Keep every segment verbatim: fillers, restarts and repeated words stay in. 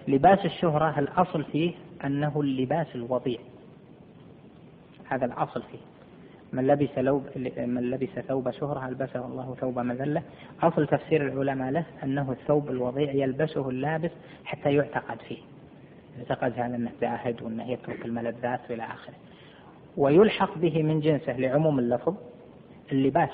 لباس الشهرة الأصل فيه أنه اللباس الوضيع، هذا الأصل فيه. من لبس, لوب من لبس ثوب شهرة ألبسه الله ثوب مذلة. أصل تفسير العلماء له أنه الثوب الوضيع يلبسه اللابس حتى يعتقد فيه، يعتقد هذا أنه زاهد وأنه يترك الملذات إلى آخره. ويلحق به من جنسه لعموم اللفظ اللباس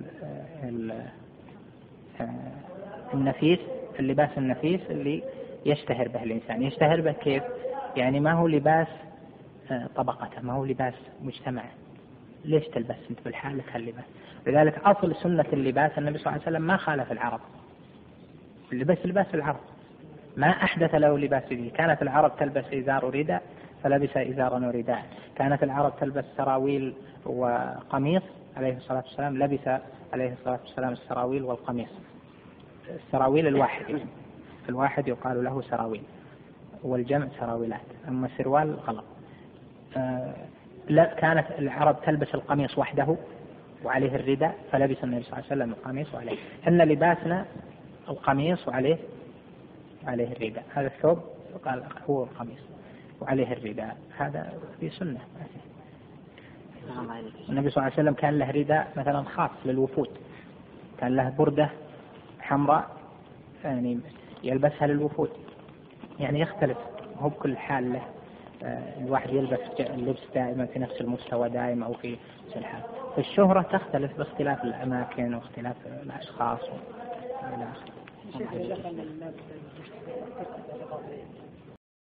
النفيس، اللباس النفيس اللي يشتهر به الإنسان. يشتهر به كيف؟ يعني ما هو لباس طبقته، ما هو لباس مجتمعه. ليش تلبس أنت بالحالة هاللباس؟ لذلك أصل سنة اللباس النبي صلى الله عليه وسلم ما خالف العرب، اللباس لباس العرب، ما أحدث له لباس به. كانت العرب تلبس إزار ورداء فلبس إزارا ورداء، كانت العرب تلبس سراويل وقميص عليه الصلاة والسلام لبس عليه الصلاة والسلام السراويل والقميص. السراويل الواحد، الواحد يقال له سراويل والجمع سراويلات، أما سروال غلط. آه لا، كانت العرب تلبس القميص وحده وعليه الرداء فلبس النبي صلى الله عليه وسلم القميص وعليه. إن لباسنا القميص وعليه عليه الرداء، هذا الثوب قال هو القميص وعليه الرداء، هذا في سنة. النبي صلى الله عليه وسلم كان له رداء مثلا خاص للوفود، كان له بردة حمراء يعني يلبسها للوفود، يعني يختلف، هو بكل حال له. الواحد يلبس اللبس دائما في نفس المستوى دائما أو في نفس الحال. في الشهرة تختلف باختلاف الأماكن واختلاف الأشخاص وإلى آخره.